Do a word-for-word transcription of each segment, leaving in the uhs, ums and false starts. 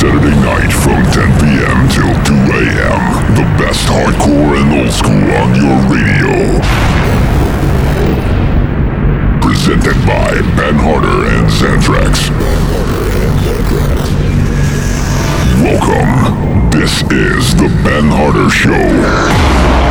Saturday night from ten p.m. till two a.m. The best hardcore and old school on your radio. Presented by Ben Harder and Xantrax. Welcome. This is the Ben Harder Show.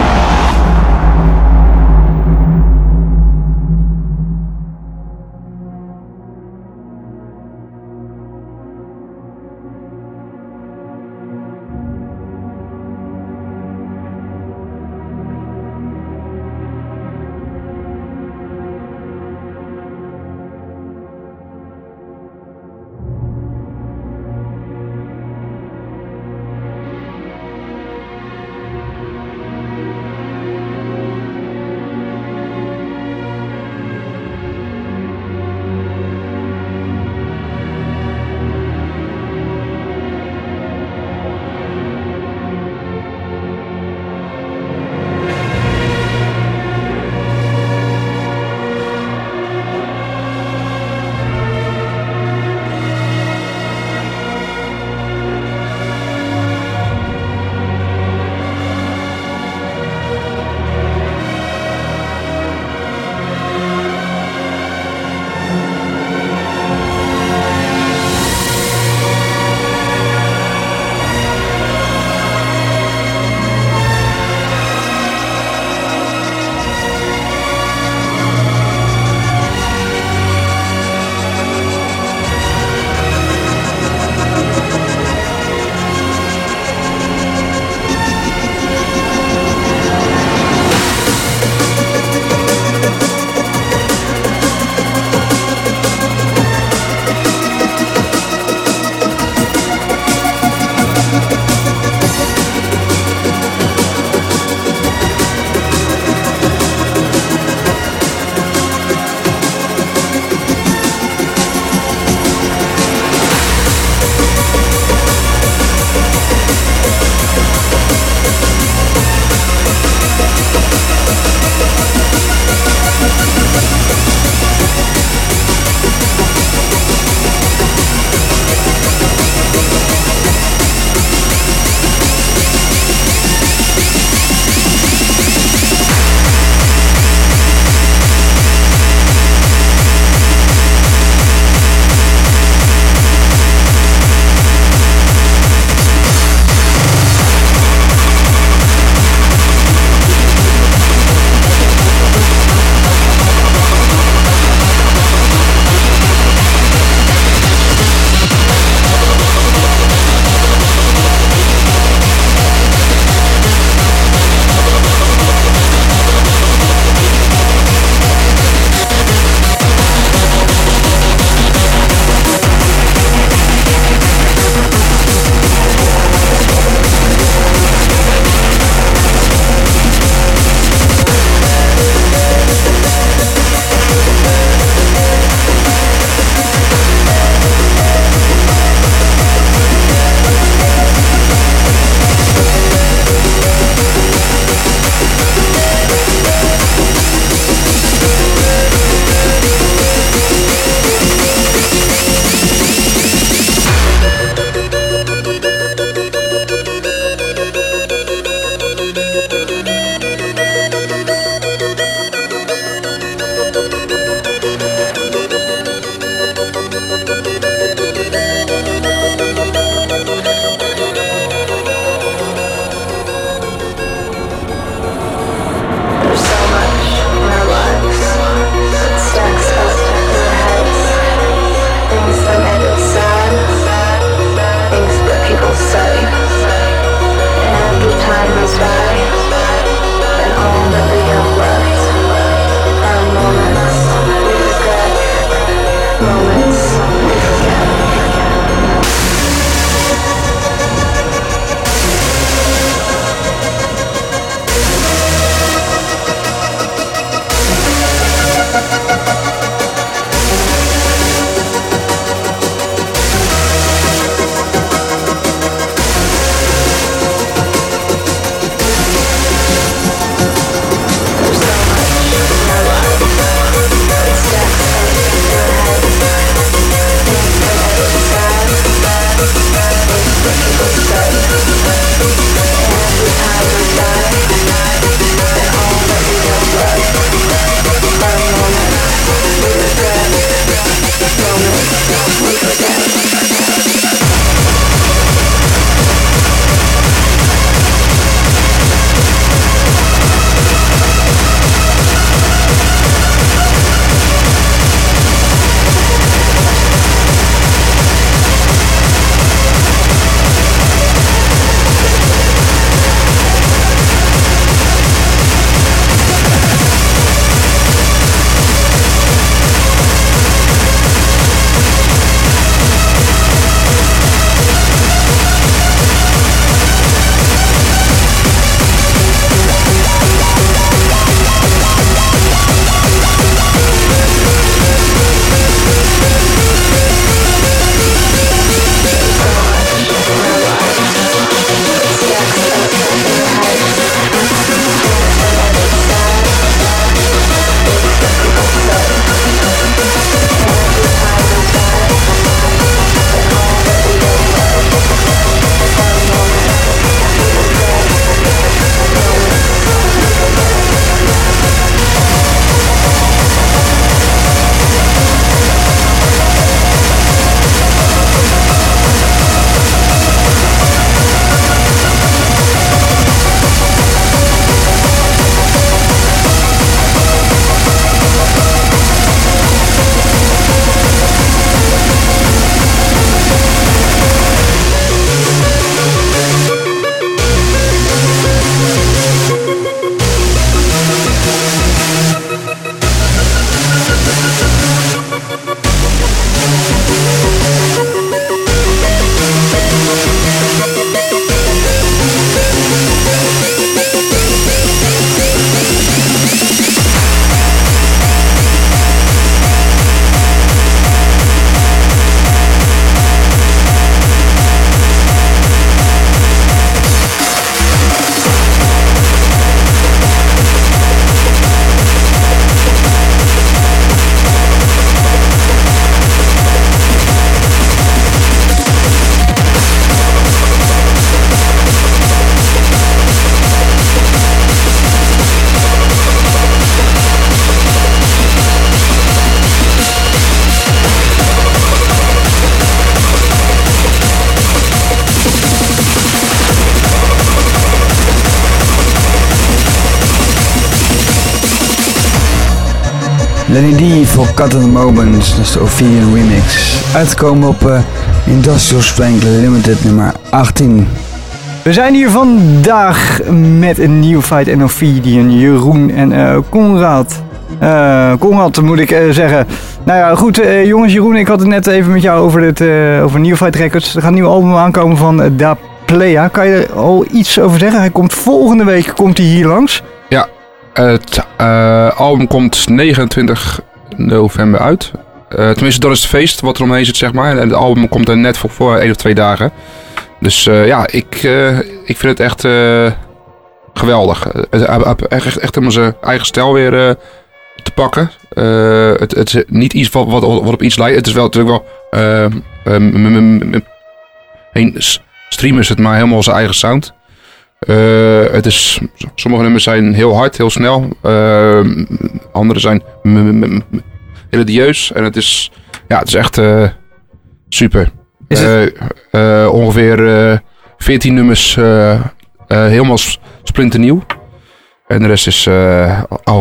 Lenny D voor Cut and Moments, dat is de Ophidian remix. Uitgekomen op uh, Industrial Strength Limited nummer achttien. We zijn hier vandaag met een nieuw fight en Ophidian, Jeroen en uh, Konrad. Uh, Konrad moet ik uh, zeggen. Nou ja, goed uh, jongens, Jeroen, ik had het net even met jou over, het, uh, over New Fight Records. Er gaat een nieuw album aankomen van uh, Da Playa. Kan je er al iets over zeggen? Hij komt volgende week komt hij hier langs. Ja, het uh, album komt negenentwintig november uit. Uh, tenminste, dat is het feest wat er omheen zit, zeg maar. En het album komt er net voor, voor één of twee dagen. Dus uh, ja, ik, uh, ik vind het echt uh, geweldig. Hij heeft echt, echt helemaal zijn eigen stijl weer uh, te pakken. Uh, het, het is niet iets wat, wat, wat op iets lijkt. Het is wel natuurlijk wel... Uh, um, een stream is het, maar helemaal zijn eigen sound. Uh, het is, sommige nummers zijn heel hard, heel snel. Uh, andere zijn melodieus. En het is, ja, het is echt uh, super. Is het? Uh, uh, ongeveer uh, veertien nummers uh, uh, helemaal splinternieuw. En de rest is uh, al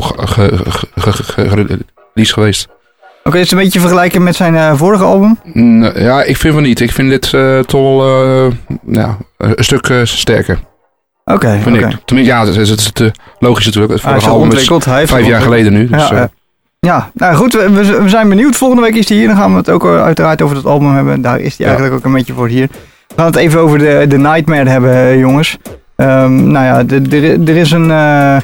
gereleased geweest. Oké, okay, is het een beetje vergelijken met zijn uh, vorige album? N- ja, ik vind van niet. Ik vind dit uh, toch wel uh, ja, een stuk uh, sterker. Oké, okay, vind okay. ik. Tenminste, ja, het is, het is te logisch natuurlijk. Het vorige album is vijf jaar geleden nu. Dus, ja, uh, ja, nou goed, we, we zijn benieuwd. Volgende week is hij hier. Dan gaan we het ook uiteraard over het album hebben. Daar is hij ja. eigenlijk ook een beetje voor hier. We gaan het even over de, de Nightmare hebben, jongens. Um, nou ja, er is een... Uh,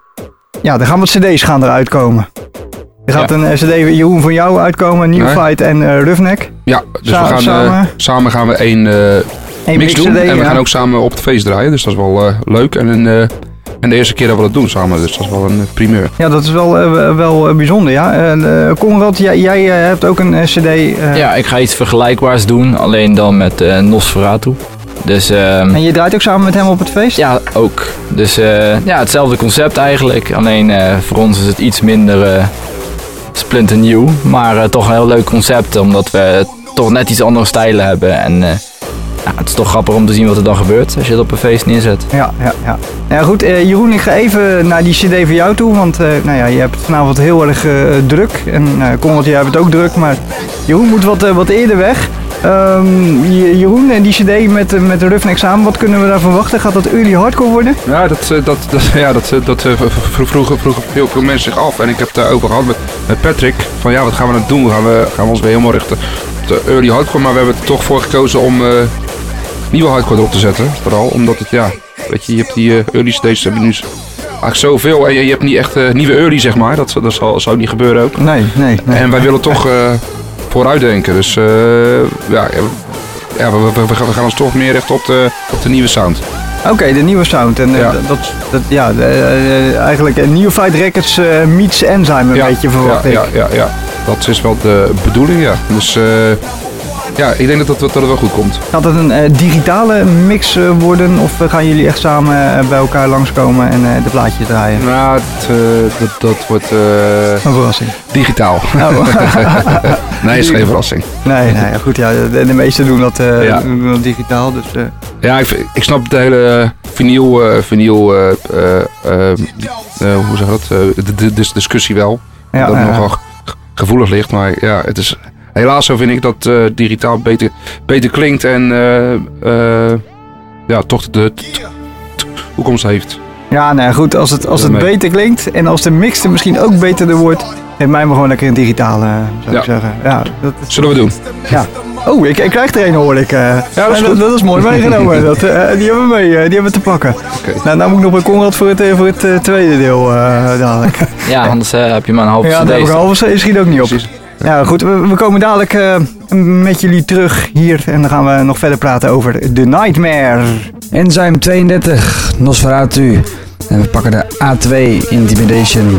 ja, er gaan wat cd's gaan eruit komen. Er gaat ja. een cd Jeroen van jou uitkomen, New nee. Fight en uh, Roughneck. Ja, dus Sa- we gaan, samen, uh, samen gaan we één uh, mix, mix doen. C D, en we ja. gaan ook samen op het feest draaien. Dus dat is wel uh, leuk. En, uh, en de eerste keer dat we dat doen samen. Dus dat is wel een uh, primeur. Ja, dat is wel, uh, wel uh, bijzonder. Ja. Uh, Konrad, jij, jij uh, hebt ook een uh, cd. Uh... Ja, ik ga iets vergelijkbaars doen. Alleen dan met uh, Nosferatu. Dus, uh, en je draait ook samen met hem op het feest? Ja, ook. Dus uh, ja, hetzelfde concept eigenlijk. Alleen uh, voor ons is het iets minder... Uh, splinternieuw, maar uh, toch een heel leuk concept, omdat we toch net iets andere stijlen hebben. En uh, ja, het is toch grappig om te zien wat er dan gebeurt als je het op een feest neerzet. Ja, ja, ja. ja goed, uh, Jeroen, ik ga even naar die cd van jou toe, want uh, nou ja, je hebt het vanavond heel erg uh, druk. En uh, Konrad, jij hebt het ook druk, maar Jeroen moet wat, uh, wat eerder weg. Um, Jeroen, en die cd met, met de Roughneck samen, wat kunnen we daar verwachten? Gaat dat early hardcore worden? Ja, dat, dat, dat, ja, dat, dat uh, vroegen, vroegen heel veel mensen zich af. En ik heb het daarover gehad met, met Patrick. Van ja, wat gaan we nou doen? Gaan we, gaan we ons weer helemaal richten op de early hardcore? Maar we hebben er toch voor gekozen om uh, nieuwe hardcore erop te zetten. Vooral omdat het, ja, weet je, je hebt die uh, early stages, heb je nu eigenlijk zoveel. En je, je hebt niet echt uh, nieuwe early, zeg maar. Dat, dat zal, zal niet gebeuren ook. Nee, nee. nee. En wij willen toch... Uh, vooruitdenken. Dus uh, ja, ja we, we, we gaan ons toch meer richten op de, op de nieuwe sound. Oké, okay, de nieuwe sound. En ja. dat, dat, ja, de, uh, eigenlijk een New Fight Records uh, meets Enzyme een ja. beetje verwacht ja, ik. Ja, ja, ja, dat is wel de bedoeling, ja. Dus uh, ja, ik denk dat, dat, dat het wel goed komt. Gaat het een uh, digitale mix uh, worden of uh, gaan jullie echt samen uh, bij elkaar langskomen en uh, de plaatjes draaien? Nou, het, uh, dat, dat wordt uh, een verrassing. Digitaal. Oh. Nee, is geen verrassing. Nee, nee, goed, ja, de, de meesten doen dat, uh, ja. doen dat digitaal. Dus, uh. Ja, ik, ik snap de hele uh, vinyl, uh, vinyl uh, uh, uh, uh, hoe zeg je dat, uh, de, de, de discussie wel. Ja, dat ja, nogal ja. gevoelig ligt, maar ja, het is... Helaas zo vind ik dat uh, digitaal beter, beter klinkt en uh, uh, ja, toch de, de, de toekomst heeft. Ja, nou goed, als het, als het beter klinkt en als de mix er misschien ook beter wordt, geef mij maar gewoon lekker een digitale, zou ja. ik zeggen. Ja, dat is, zullen we doen. Ja. Oh, ik, ik krijg er een, hoor ik. Uh, ja, dat is, dat, dat is mooi meegenomen. dat, uh, die hebben we mee, uh, die hebben we te pakken. Okay. Nou, nou moet ik nog bij Konrad voor het, voor het uh, tweede deel uh, dadelijk. Ja, anders uh, heb je maar een halve ja, cd. Ja, dan heb ik een halve cd, schiet ook niet op. Precies. Ja, goed, we, we komen dadelijk uh, met jullie terug hier en dan gaan we nog verder praten over The Nightmare. Enzyme tweeëndertig, Nosferatu. En we pakken de A twee Intimidation.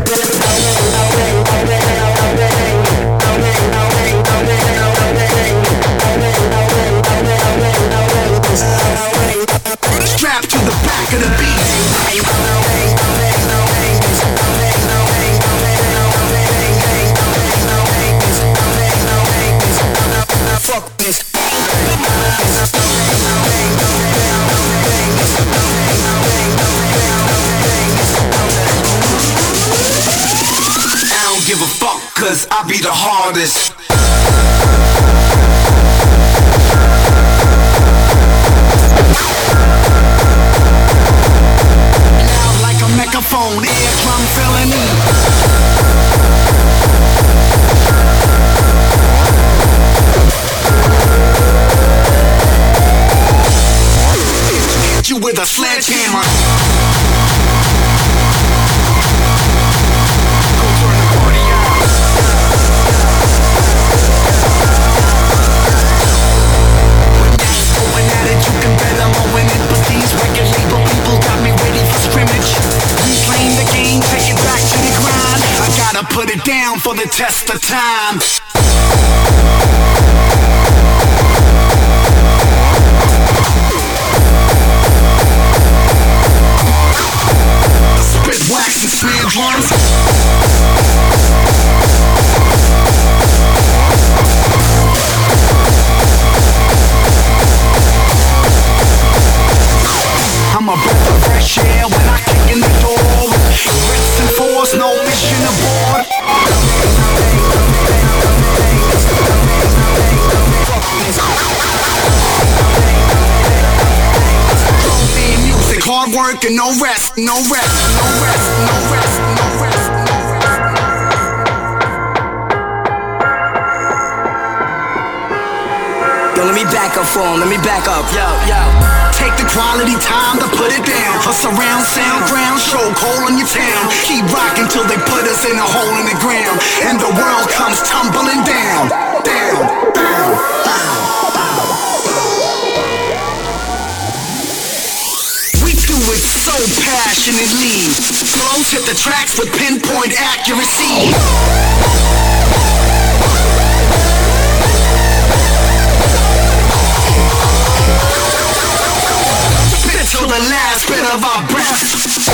don't give a fuck, cause I be the hardest. Loud like a megaphone, eardrum felony. Hit you with a sledgehammer. Put it down for the test of time. Spit wax and snare drums. I'm a breath of fresh air when I kick in the door. Threats and force, no mission aboard. Music, hard work and no rest, no rest, no rest, no rest, no rest, no rest. Yo, let me back up for him, let me back up, yo, yo. Take the quality time to put it down. A surround sound ground, choke hole in your town. Keep rocking till they put us in a hole in the ground. And the world comes tumbling down. Down, down, down. We do it so passionately. Flows hit the tracks with pinpoint accuracy. Till the last bit of our breath.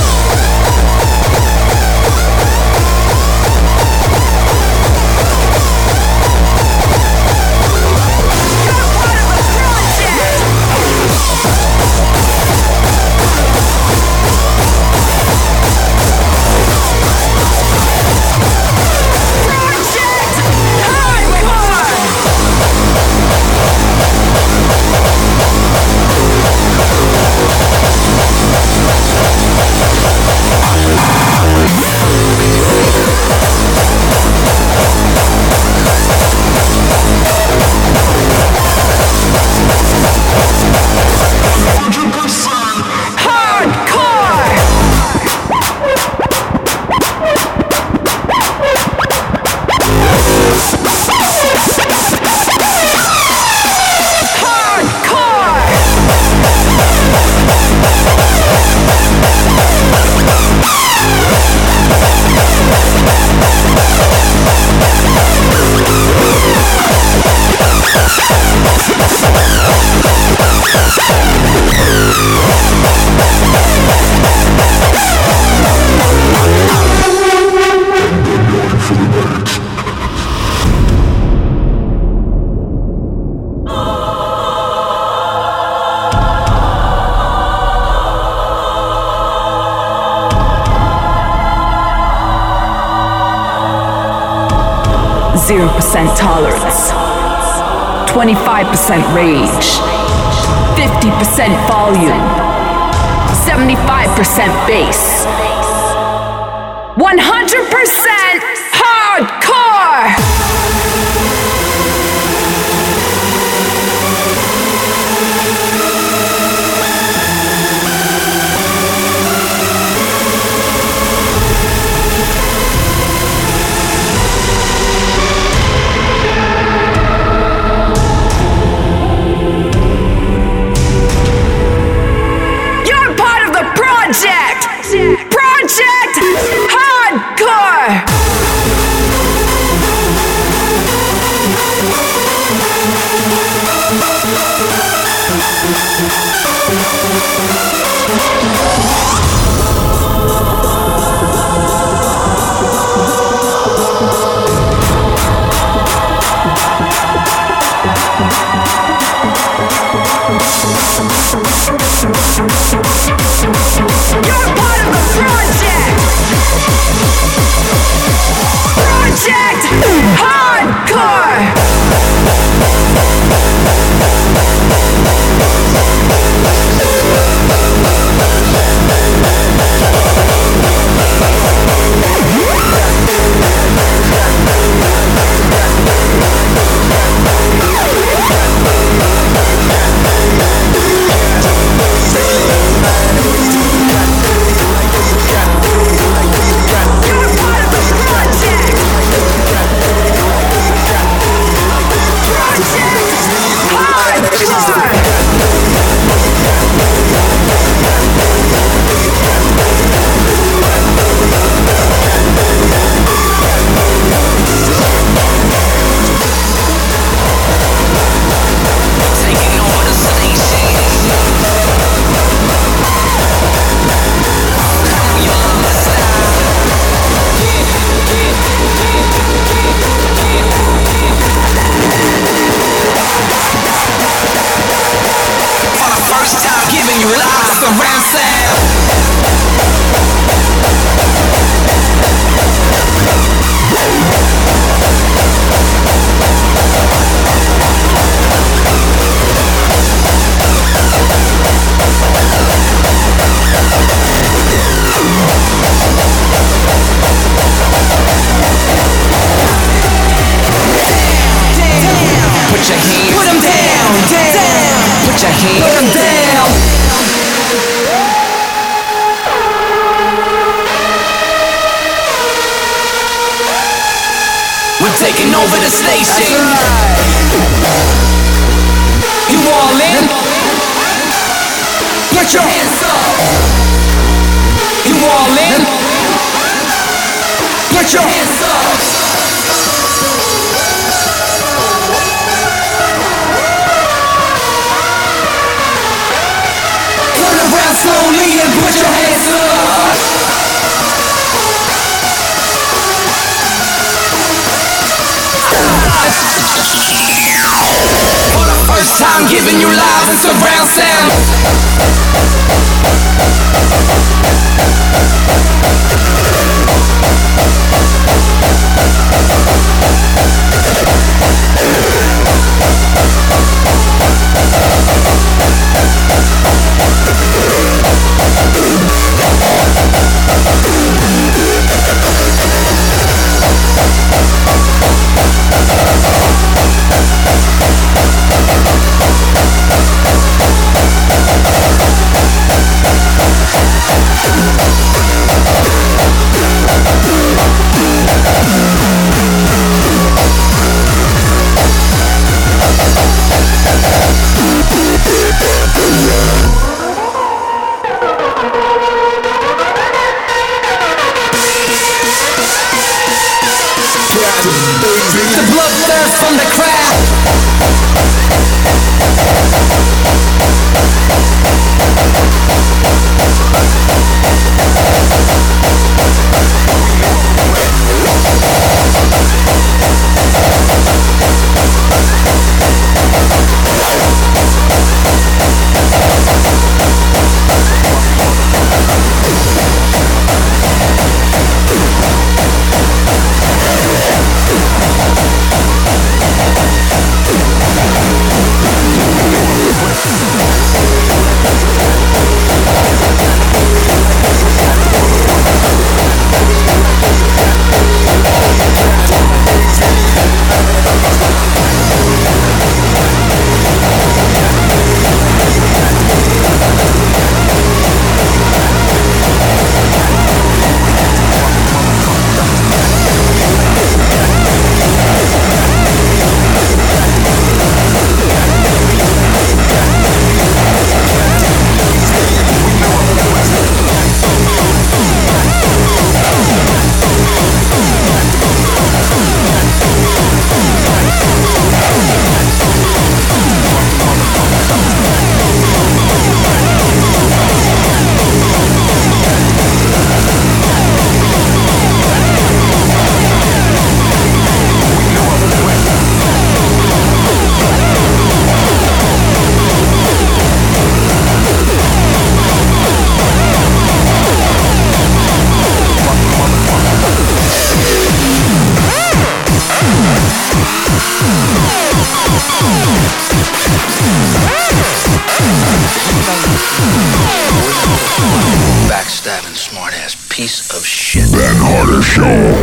zero percent tolerance, twenty-five percent rage, fifty percent volume, seventy-five percent bass, one hundred percent hardcore! Project Hardcore! hardcore. Taking over the station. You all in? Put your hands up. You all in? Put your hands up. Turn around slowly and put your hands up. For the first time giving you live and surround sound. The bloodthirst from the crowd. Show.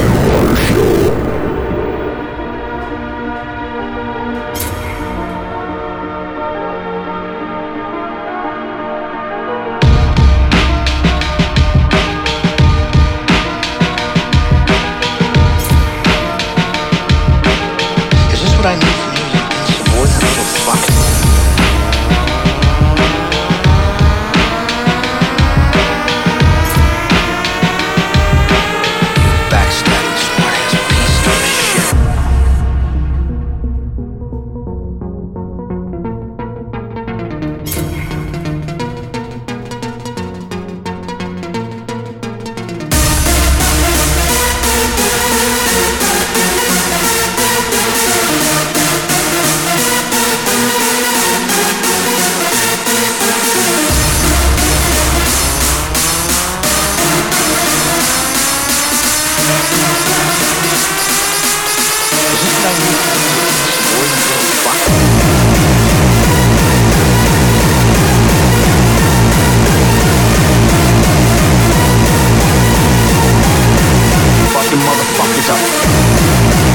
Is this what I need from you, you insubordinate little fuck? Backstabbing smart-ass piece of shit. Is this what I need from you, you insubordinate little fuck? Fucking motherfuckers up.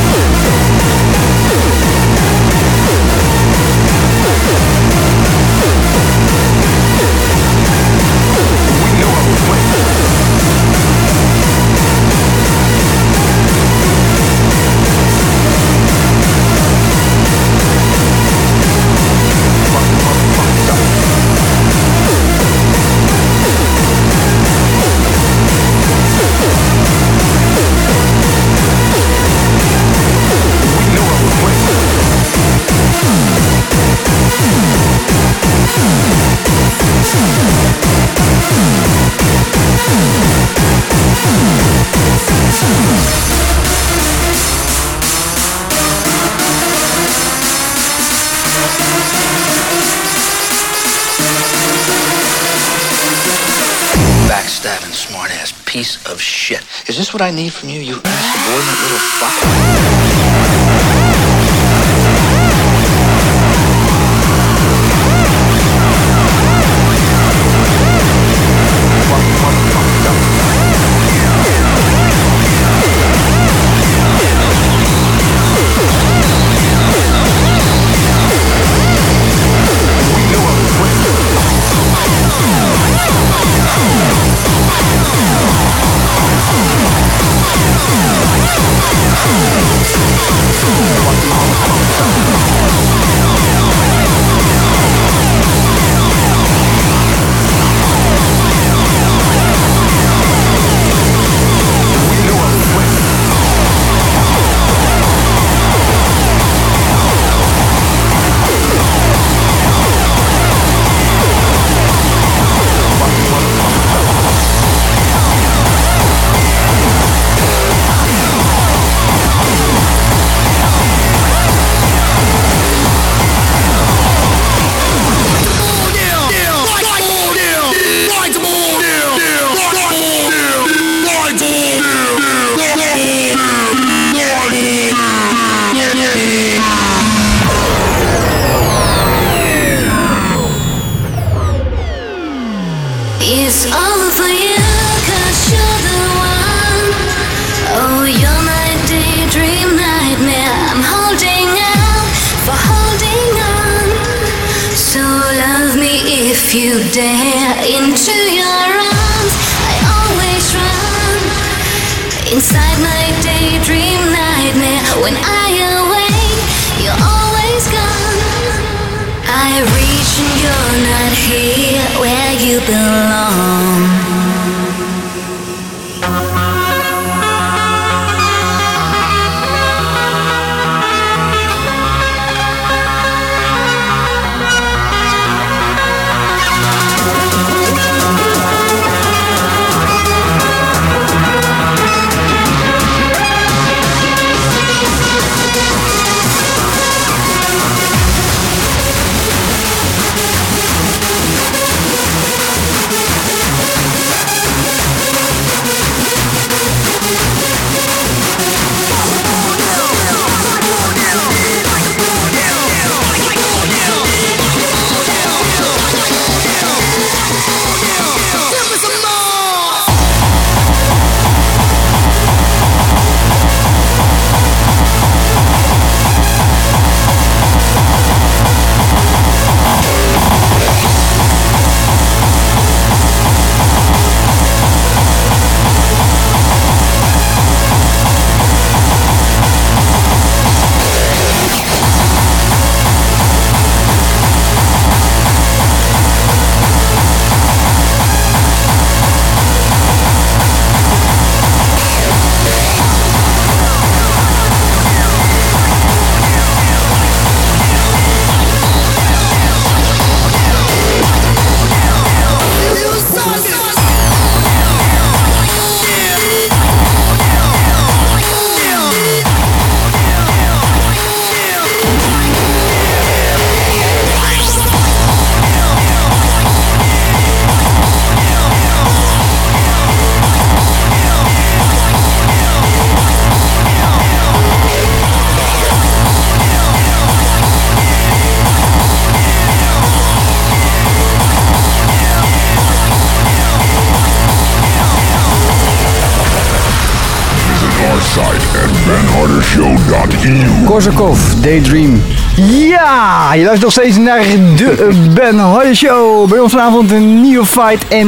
We know I was winning. Fucking motherfuckers up. We know I was winning. Backstabbing smart-ass piece of shit. Is this what I need from you, you insubordinate little fuck? Fucking motherfuckers up. We know I was winning. Fucking motherfuckers up. We know I was winning. Fucking motherfuckers up. It's all for you, cause you're the one. Oh, you're my daydream nightmare. I'm holding out for holding on. So love me if you dare. Into your arms, I always run. Inside my daydream nightmare. When I awake, you're always gone. I reach and you're not here where you belong. dot e u. Korsakov, Daydream. Ja, je luistert nog steeds naar de Ben Hardy Show. Bij ons vanavond een Neophyte en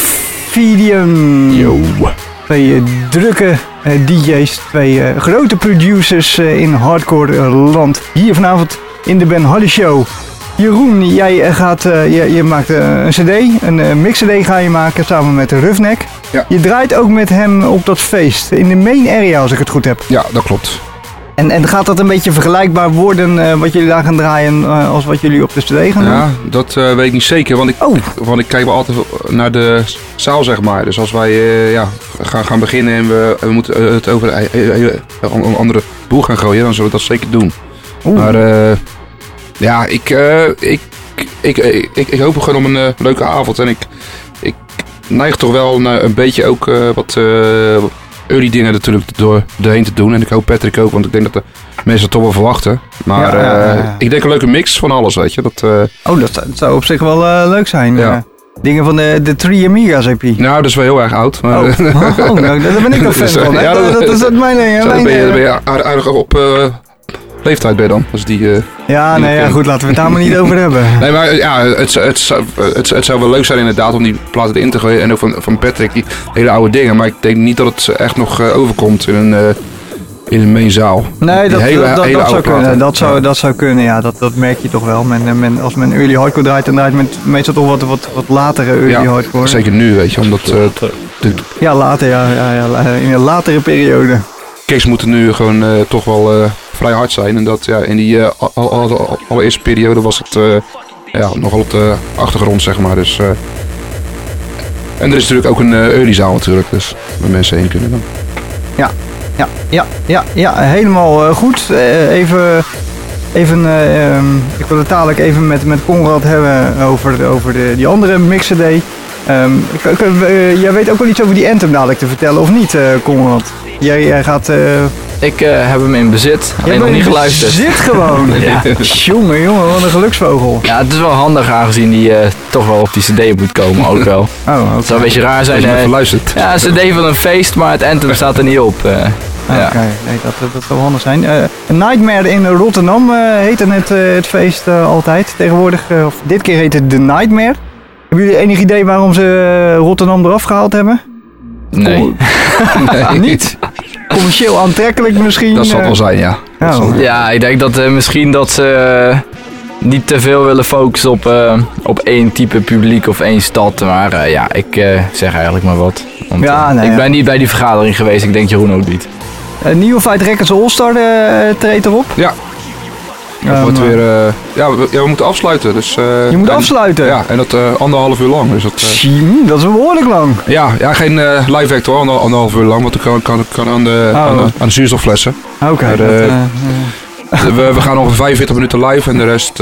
Ophidian. Yo. Twee uh, drukke uh, D J's, twee uh, grote producers uh, in hardcore uh, land. Hier vanavond in de Ben Hardy Show. Jeroen, jij uh, gaat, uh, je, je maakt uh, een cd, een uh, mix-cd ga je maken samen met Roughneck. Ja. Je draait ook met hem op dat feest, in de main area als ik het goed heb. Ja, dat klopt. En, en gaat dat een beetje vergelijkbaar worden uh, wat jullie daar gaan draaien uh, als wat jullie op de cd gaan doen? Ja, dat uh, weet ik niet zeker, want ik, Oh. want ik kijk wel altijd naar de zaal, zeg maar. Dus als wij uh, ja, gaan, gaan beginnen en we, we moeten het over een hele andere boel gaan gooien, dan zullen we dat zeker doen. Oeh. Maar uh, ja, ik, uh, ik, ik, ik, ik, ik hoop gewoon op een uh, leuke avond. En ik, ik neig toch wel naar een beetje ook uh, wat uh, early dingen natuurlijk door, doorheen te doen. En ik hoop Patrick ook, want ik denk dat de mensen het toch wel verwachten. Maar Ja, ja, ja, ja. Uh, ik denk een leuke mix van alles, weet je. Dat, uh, Oh, dat, zou- dat zou op zich wel uh, leuk zijn. Ja. Uh, dingen van de, de Three Amigas heb je. nou, dat is wel heel erg oud. Maar, Oh, oh, nou, daar ben ik een fan Dus, uh, van. Hè? ja, dat, dat- dat is het mijn ding. zo, Mijn, dan ben je, dan ben uh, je aardig op uh, leeftijd ben je dan. Dus die, uh, ja, nee, ja, goed, laten we het daar maar niet over hebben. Nee, maar ja, het, het, zou- het, het zou wel leuk zijn inderdaad om die platen erin te gooien. En ook van, van Patrick, die hele oude dingen. Maar ik denk niet dat het echt nog uh, overkomt in een, uh, in een main zaal. Nee, Die dat, hele- dat, dat, hele dat oude zou kunnen. platen. Dat zou, Ja. dat zou kunnen, ja. Dat, dat merk je toch wel. Men, men, als men early hardcore draait, dan draait men meestal toch wat, wat, wat latere early Ja, hardcore. zeker nu, weet je. Omdat uh, de Ja, later, ja, ja, ja. la- In een latere periode. kicks moeten nu gewoon uh, toch wel uh, vrij hard zijn. En dat ja, in die uh, al, al, al- allereerste periode was het uh, ja, nogal op de achtergrond, zeg maar. Dus, uh, en er is natuurlijk ook een uh, early zaal natuurlijk. Dus waar mensen heen kunnen dan. Ja, ja, ja, ja, helemaal uh, goed. Uh, even, even uh, um, ik wil het dadelijk even met, met Conrad hebben over, over de, die andere mix-cd. Um, ik, ik, uh, jij weet ook wel iets over die Anthem dadelijk te vertellen, of niet, uh, Conrad? Jij, jij gaat... Uh, Ik uh, heb hem in bezit, alleen nog niet geluisterd. Zit gewoon. Ja. Jongen, jongen, wat een geluksvogel. Ja, het is wel handig aangezien die uh, toch wel op die cd moet komen ook wel. Oh, Het zou een beetje raar zijn. Als je uh, even luistert. ja, een cd van een feest, maar het anthem staat er niet op. uh. Oké, Ja. nee, dat, dat zou handig zijn. Uh, Nightmare in Rotterdam uh, heette het, uh, het feest uh, altijd. Tegenwoordig, uh, of dit keer heet het The Nightmare. Hebben jullie enig idee waarom ze uh, Rotterdam eraf gehaald hebben? Nee. Nee. Niet? Commercieel aantrekkelijk misschien? Dat zal het uh, wel zijn, ja. Dat zal- Oh. Ja, ik denk dat uh, misschien dat ze uh, niet te veel willen focussen op, uh, op één type publiek of één stad. Maar uh, ja, ik uh, zeg eigenlijk maar wat. Want, Ja, uh, nee, ik ja. ben niet bij die vergadering geweest, ik denk Jeroen ook niet. Uh, Neophyte Records All-Star uh, treedt erop. Ja. Dat Um, wordt weer, uh, ja, we, ja, we moeten afsluiten. Dus, uh, Je moet en- afsluiten. Ja, en dat uh, anderhalf uur lang. Dus dat, uh, Tjie, dat is behoorlijk lang. ja, ja, geen uh, live act hoor, ander, anderhalf uur lang. Want ik kan, kan, kan aan, de, Oh. aan, de, aan de zuurstofflessen. Oké. Maar, dat, uh, uh, uh, we, we gaan nog vijfenveertig minuten live en de rest, uh,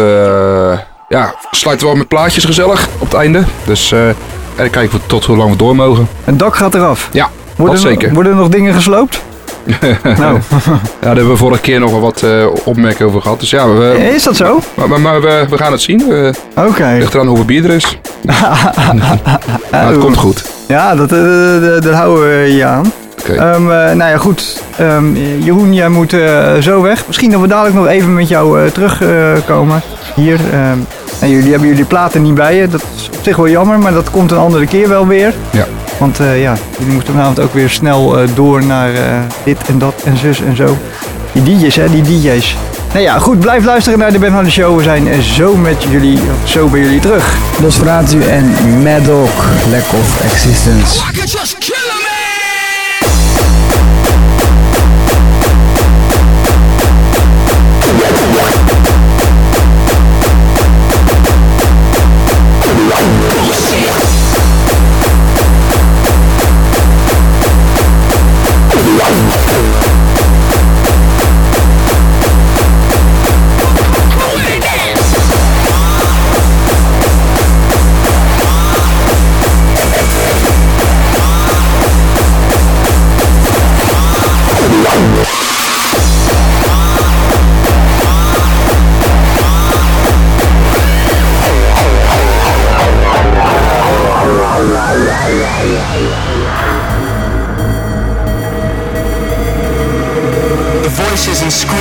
ja, sluiten we wel met plaatjes gezellig op het einde. Dus, uh, en dan kijken we tot hoe lang we door mogen. het dak gaat eraf. Ja, Worden, dat er- zeker. worden er nog dingen gesloopt? Nou, Ja, daar hebben we vorige keer nog wel wat uh, opmerkingen over gehad. Dus ja, we, is dat zo? maar, maar, maar we, we gaan het zien. Uh, Oké. ligt eraan hoeveel bier er is. Maar het komt goed. Ja, dat, uh, dat, dat houden we je aan. Oké. Um, uh, nou ja, goed. Um, Jeroen, jij moet uh, zo weg. Misschien dat we dadelijk nog even met jou uh, terugkomen. Hier. Um, en jullie hebben jullie platen niet bij je. Dat is op zich wel jammer, maar dat komt een andere keer wel weer. Ja. Want uh, ja, jullie moeten vanavond ook weer snel uh, door naar uh, dit en dat en zus en zo. Die D J's, hè, die D J's. Nou ja, goed, blijf luisteren naar de Ben Hardy Show. We zijn uh, zo met jullie, zo bij jullie terug. Nosferatu en Mad Dog, Lack of Existence. I could just kill a man.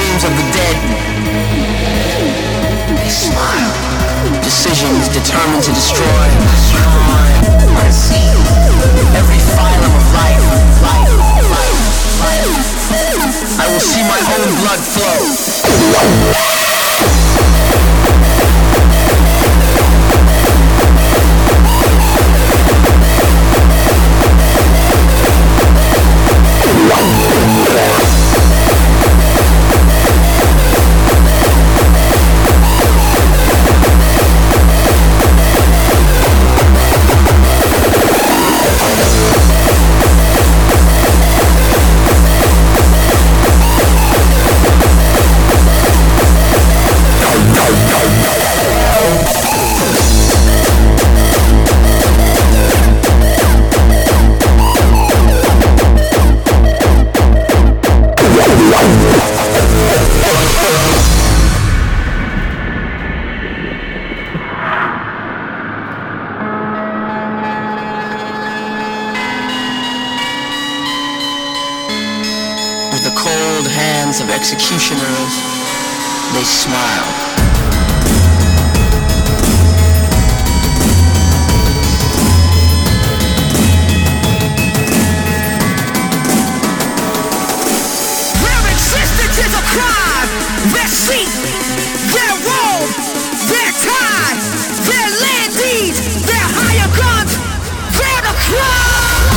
dreams of the dead. They smile. Decisions determined to destroy. I see every phylum of life, life, life, life. I will see my own blood flow. Of executioners, they smile. Their existence is a crime. Their seat, their robe, their tie, their land deeds, their higher guns, they're the crime.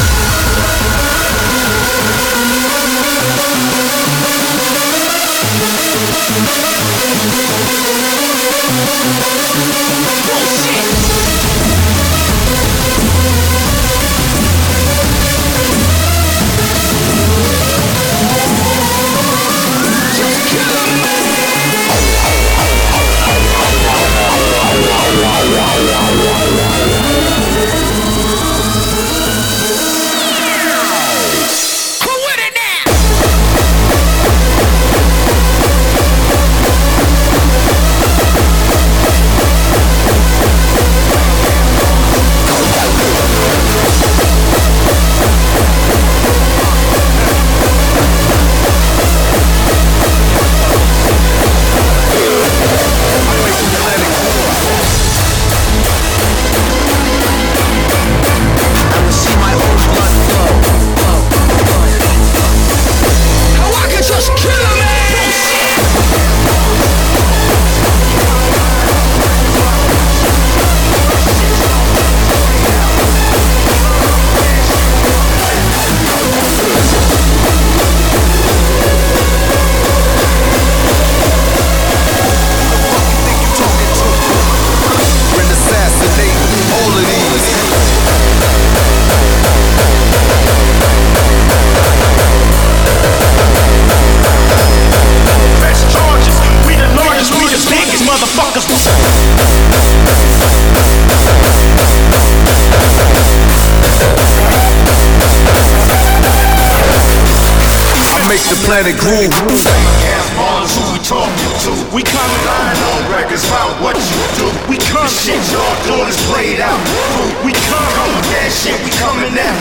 Make the planet groove. Who we talking to? We coming lying on records about what you do. We come shit y'all doing is played out. We come come with that shit. We coming now.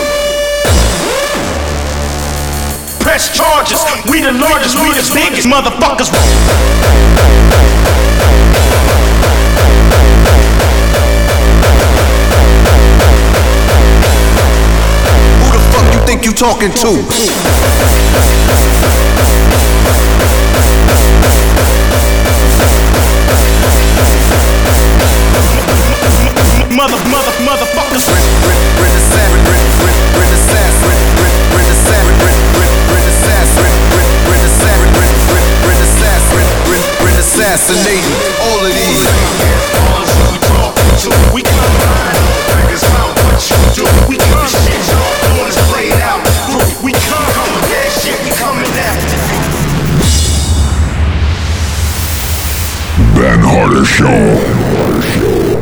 Press charges. We the largest. We the biggest motherfuckers. Who the fuck you think you talking to? Mother, mother, motherfuckers. Assassinating all of these. We come records about what you do. We come shit y'all doing is played out. We come come with that shit. We coming now. Ben Harder Show.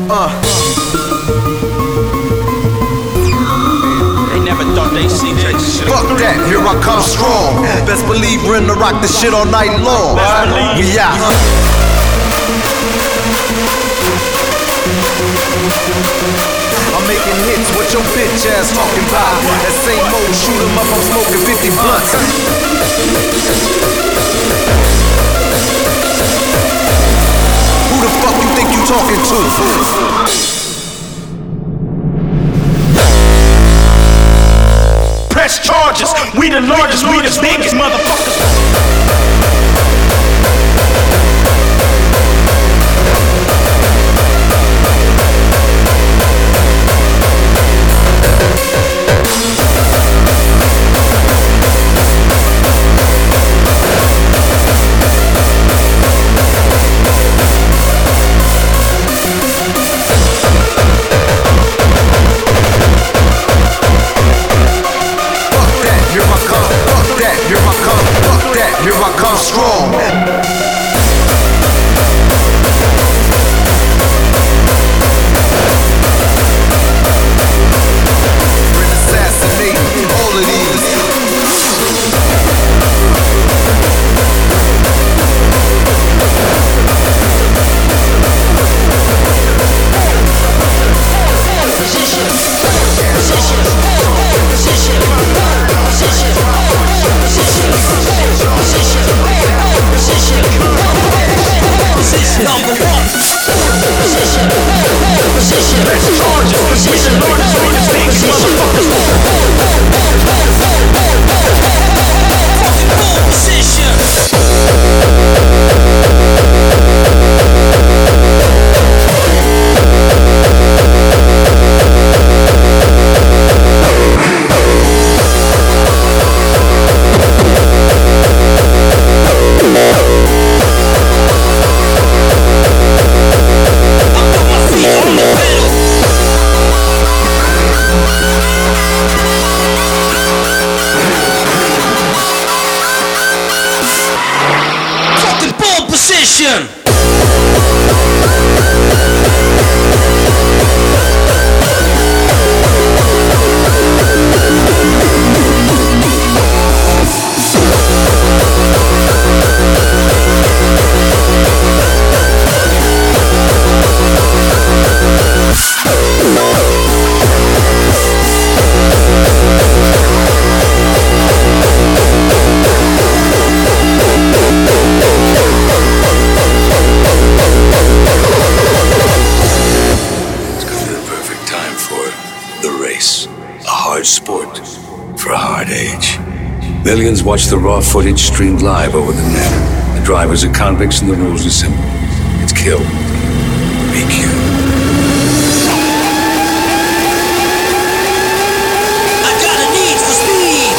Uh. They never thought they'd see this shit. Fuck that, here I come strong. Best believe we're in the rock this shit all night long. We out. I'm making hits, what your bitch ass talking about? That same old shoot 'em up, I'm smoking fifty blunts. Who the fuck you think you talking to? Press charges, we the largest, we the biggest motherfuckers. Here I come strong. We're assassinating all of these. Position. Position. Position. Position. Position. Number one. Position. Position. Let's charge it. Position. Position. Position. Position. Sport for a hard age. Millions watch the raw footage streamed live over the net. The drivers are convicts and the rules are simple. It's kill. Be killed. I got a need for speed.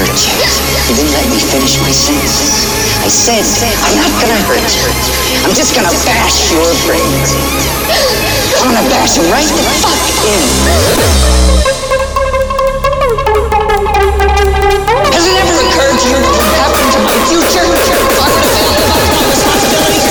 hurt you. You didn't let me finish my sentence. I said, I'm not gonna hurt you. I'm just gonna bash your brains. I'm gonna bash them right the fuck in. Has it ever occurred to you what would happen to my future if I were to fail to live up to my responsibilities?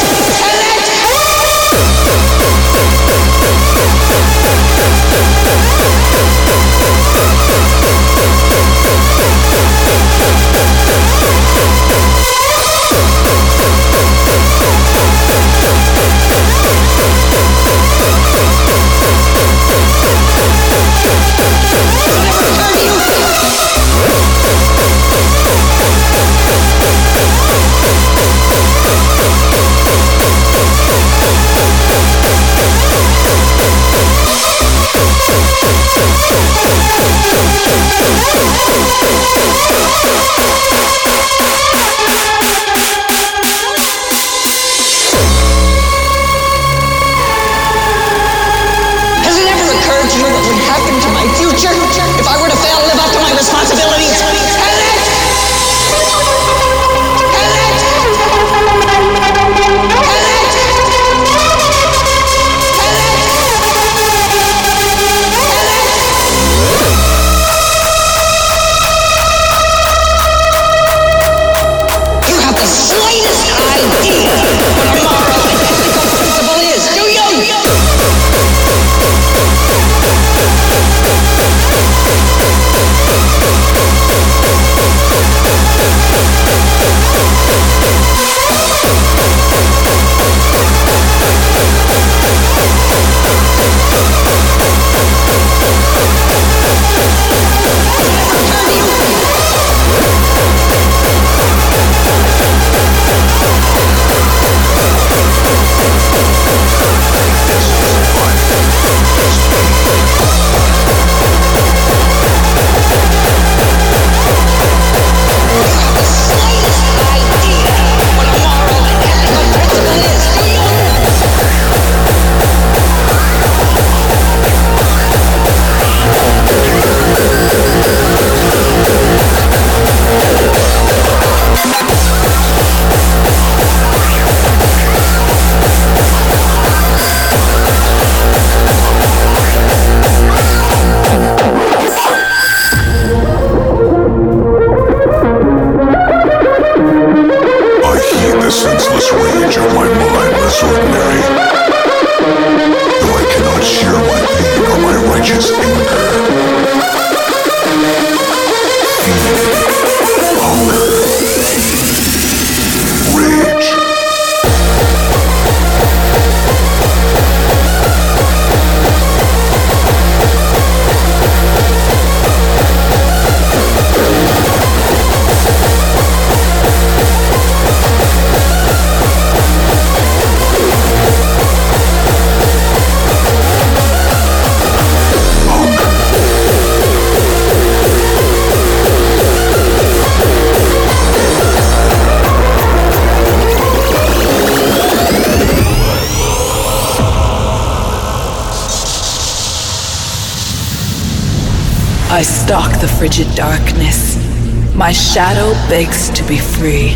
I stalk the frigid darkness. My shadow begs to be free.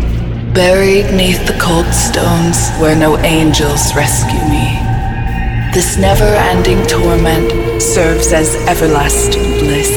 Buried neath the cold stones where no angels rescue me. This never-ending torment serves as everlasting bliss.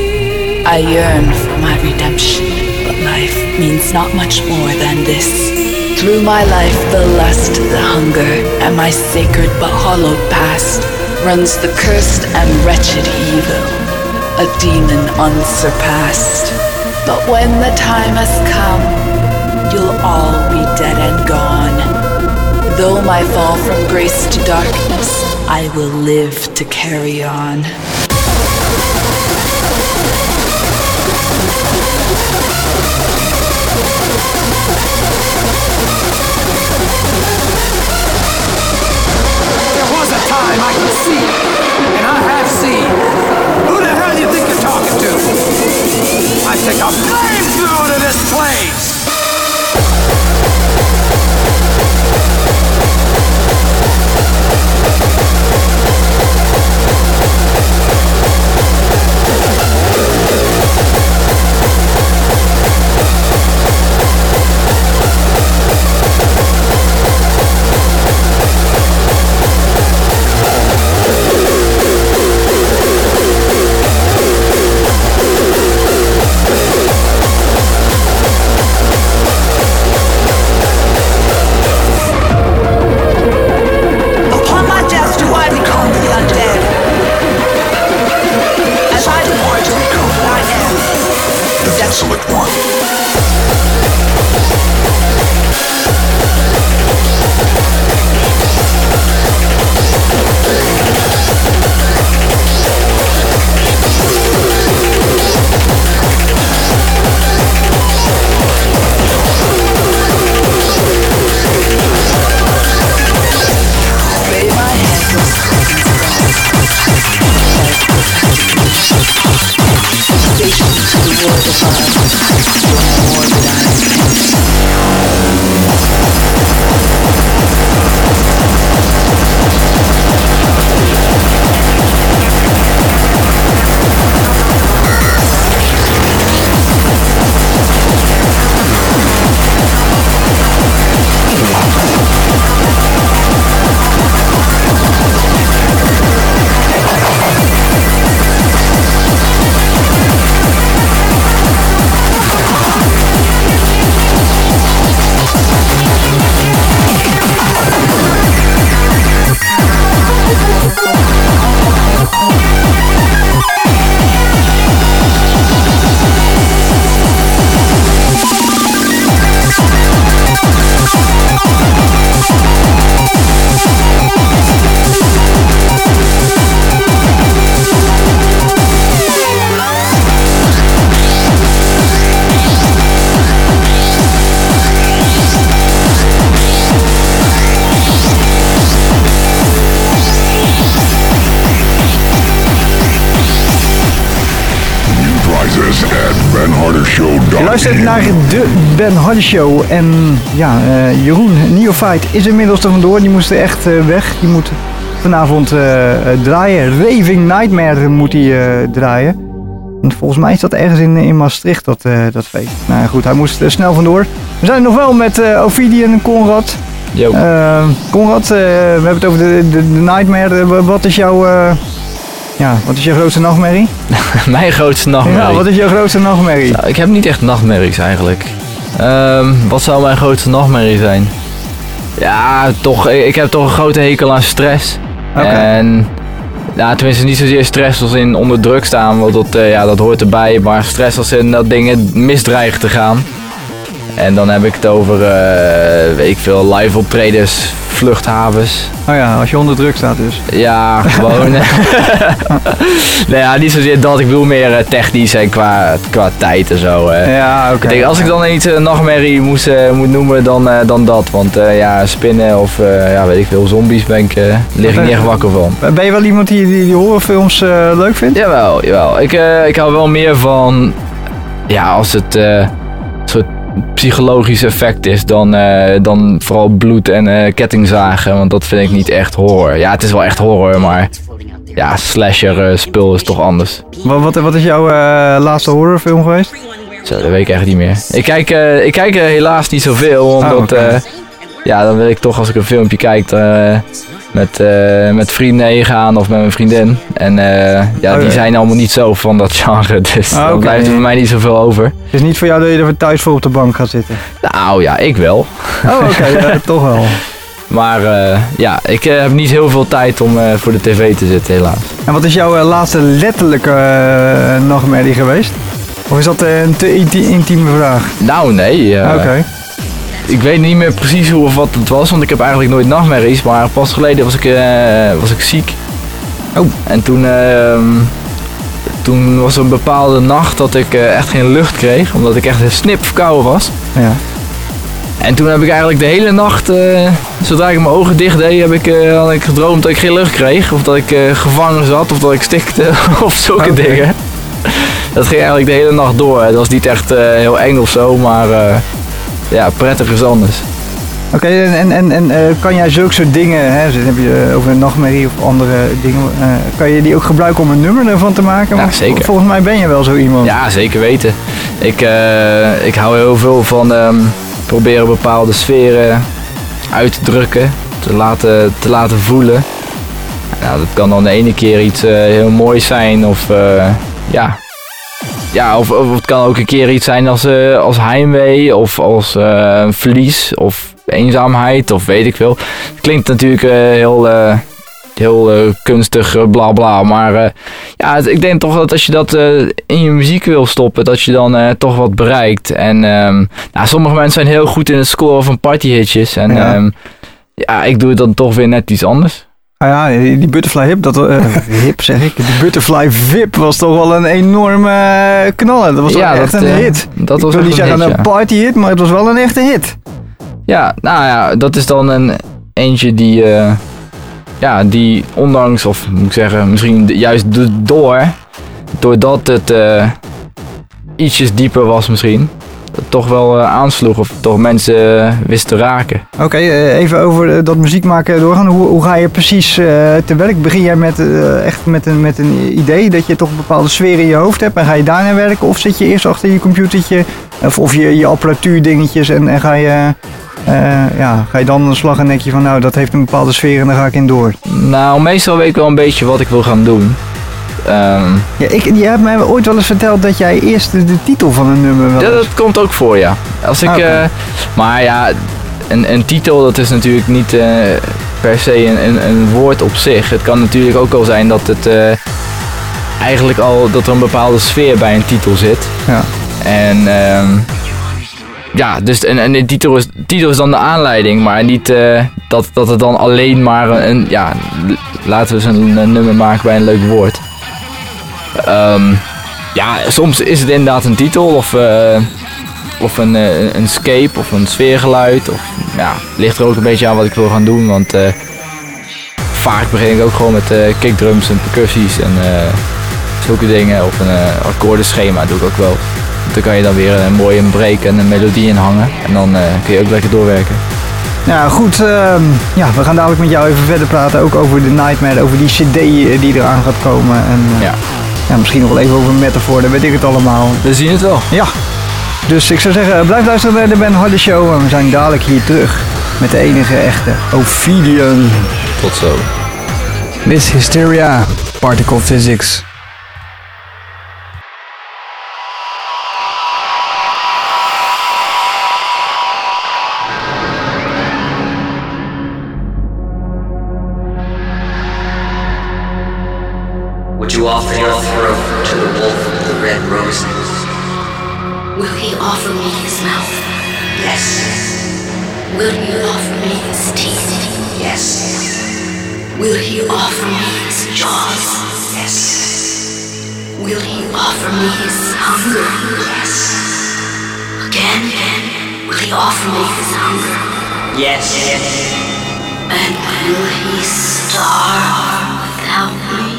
I yearn for my redemption, but life means not much more than this. Through my life, the lust, the hunger, and my sacred but hollowed past runs the cursed and wretched evil, a demon unsurpassed. But when the time has come, you'll all be dead and gone. Though my fall from grace to darkness, I will live to carry on. There was a time I could see, and I have seen. Who the hell do you think you're talking to? I take a flamethrower to this place! Excellent one. Je luistert naar de Ben Harder Show. En ja, uh, Jeroen, Neophyte is inmiddels er vandoor. Die moest er echt uh, weg. Die moet vanavond uh, uh, draaien. Raving Nightmare moet hij uh, draaien. En volgens mij is dat ergens in, in Maastricht, dat, uh, dat feest. Nou ja, goed, hij moest uh, snel vandoor. We zijn er nog wel met uh, Ovidian en Conrad. Yo. Uh, Conrad, uh, we hebben het over de, de, de Nightmare. Uh, wat is jouw... Uh, Ja, wat is je grootste nachtmerrie? Mijn grootste nachtmerrie? Ja, wat is jouw grootste nachtmerrie? Nou, ik heb niet echt nachtmerries eigenlijk. Um, wat zou mijn grootste nachtmerrie zijn? Ja, toch, ik heb toch een grote hekel aan stress. Okay. En ja, tenminste niet zozeer stress als in onder druk staan, want dat, uh, ja, dat hoort erbij. Maar stress als in dat dingen misdreigen te gaan. En dan heb ik het over, uh, weet ik veel, live optredens, vluchthavens. Oh ja, als je onder druk staat dus. Ja, gewoon. Nee, ja, niet zozeer dat. Ik bedoel meer uh, technisch en qua, qua tijd en zo. Uh. Ja, oké. Okay. Als ik dan iets uh, nachtmerrie moest, uh, moet noemen, dan, uh, dan dat. Want uh, ja, spinnen of uh, ja, weet ik veel, zombies ben ik, uh, lig ik niet echt wakker van. Ben je wel iemand die die, die horrorfilms uh, leuk vindt? Jawel, jawel. Ik, uh, ik hou wel meer van, ja, als het uh, soort psychologisch effect is dan, uh, dan vooral bloed en uh, kettingzagen, want dat vind ik niet echt horror. Ja, het is wel echt horror, maar ja, slasher uh, spul is toch anders. Wat, wat, wat is jouw uh, laatste horrorfilm geweest? Zo, dat weet ik echt niet meer. Ik kijk, uh, ik kijk uh, helaas niet zoveel, omdat oh, okay. uh, ja, dan wil ik toch als ik een filmpje kijk uh, met, uh, met vrienden heen gaan of met mijn vriendin. En uh, ja, oh, die ja. zijn allemaal niet zo van dat genre, dus oh, dan okay. blijft er voor mij niet zoveel over. Het is niet voor jou dat je er thuis voor op de bank gaat zitten? Nou ja, ik wel. Oh oké, okay, ja, toch wel. Maar uh, ja, ik uh, heb niet heel veel tijd om uh, voor de tv te zitten, helaas. En wat is jouw uh, laatste letterlijke uh, nachtmerrie geweest? Of is dat uh, een te inti- intieme vraag? Nou nee. Uh, oké. Okay. Ik weet niet meer precies hoe of wat het was, want ik heb eigenlijk nooit nachtmerries. Maar pas geleden was ik, uh, was ik ziek. Oh. En toen, uh, toen was er een bepaalde nacht dat ik uh, echt geen lucht kreeg, omdat ik echt een snip verkouden was. Ja. En toen heb ik eigenlijk de hele nacht, uh, zodra ik mijn ogen dicht deed, heb ik, uh, had ik gedroomd dat ik geen lucht kreeg. Of dat ik uh, gevangen zat, of dat ik stikte, of zulke okay. dingen. Dat ging eigenlijk de hele nacht door. Dat was niet echt uh, heel eng of zo, maar uh, ja, prettig is anders. Oké, okay, en, en, en uh, kan jij zulke soort dingen, hè, dan heb je over een nachtmerrie of andere dingen, uh, kan je die ook gebruiken om een nummer ervan te maken? Ja, zeker. Volgens mij ben je wel zo iemand. Ja, zeker weten. Ik, uh, ik hou heel veel van um, proberen bepaalde sferen uit te drukken, te laten, te laten voelen. Nou, dat kan dan de ene keer iets uh, heel moois zijn of uh, ja... Ja, of, of het kan ook een keer iets zijn als, uh, als heimwee of als uh, verlies of eenzaamheid of weet ik veel. Het klinkt natuurlijk uh, heel, uh, heel uh, kunstig uh, bla bla. Maar uh, ja, het, ik denk toch dat als je dat uh, in je muziek wil stoppen, dat je dan uh, toch wat bereikt. En um, nou, sommige mensen zijn heel goed in het scoren van partyhitjes. En ja. Um, ja, ik doe het dan toch weer net iets anders. Ah ja, die Butterfly Hip, dat, uh, hip zeg ik, die Butterfly V I P was toch wel een enorme uh, knaller. Dat was ja, echt dat, een uh, hit. Dat was ik wil niet zeggen hit, een ja. partyhit, maar het was wel een echte hit. Ja, nou ja, dat is dan een eentje die, uh, ja, die ondanks, of moet ik zeggen, misschien juist door, doordat het uh, ietsjes dieper was misschien, toch wel uh, aansloeg of toch mensen uh, wist te raken. Oké, okay, uh, even over uh, dat muziek maken doorgaan. Hoe, hoe ga je precies uh, te werk? Begin jij met, uh, echt met een, met een idee dat je toch een bepaalde sfeer in je hoofd hebt en ga je daarna werken? Of zit je eerst achter je computertje of, of je, je apparatuur dingetjes en, en ga je... Uh, ja, ga je dan een slag en denk je van nou dat heeft een bepaalde sfeer en daar ga ik in door? Nou, meestal weet ik wel een beetje wat ik wil gaan doen. Um, ja, ik, je hebt mij ooit wel eens verteld dat jij eerst de, de titel van een nummer wel ja, dat komt ook voor, ja. Als ik, ah, okay. uh, maar ja, een, een titel dat is natuurlijk niet uh, per se een, een, een woord op zich. Het kan natuurlijk ook al zijn dat het uh, eigenlijk al dat er een bepaalde sfeer bij een titel zit. Ja. En um, ja, dus en, en de titel is, titel is dan de aanleiding, maar niet uh, dat, dat het dan alleen maar een, een ja, laten we eens een, een nummer maken bij een leuk woord. Um, ja, soms is het inderdaad een titel of, uh, of een, uh, een scape of een sfeergeluid. Of, ja, ligt er ook een beetje aan wat ik wil gaan doen, want uh, vaak begin ik ook gewoon met uh, kickdrums en percussies en uh, zulke dingen. Of een uh, akkoordenschema doe ik ook wel. Dan kan je dan weer een mooie break en een melodie in hangen en dan uh, kun je ook lekker doorwerken. Ja, goed. Uh, ja, we gaan dadelijk met jou even verder praten, ook over de Nightmare, over die cd die eraan gaat komen. En, uh, ja. Ja, misschien nog wel even over Metaphor, dan weet ik het allemaal. We zien het wel. Ja. Dus ik zou zeggen, blijf luisteren naar de Ben Hardy Show. En we zijn dadelijk hier terug met de enige echte Ophidian. Tot zo. Dit is Hysteria, Particle Physics. Would you offer your throat to the wolf of the red roses? Will he offer me his mouth? Yes. Will he offer me his teeth? Yes. Will he offer me his jaws? Yes. Will he offer me his hunger? Yes. Again, will he offer me his hunger? Yes. And will he starve without me?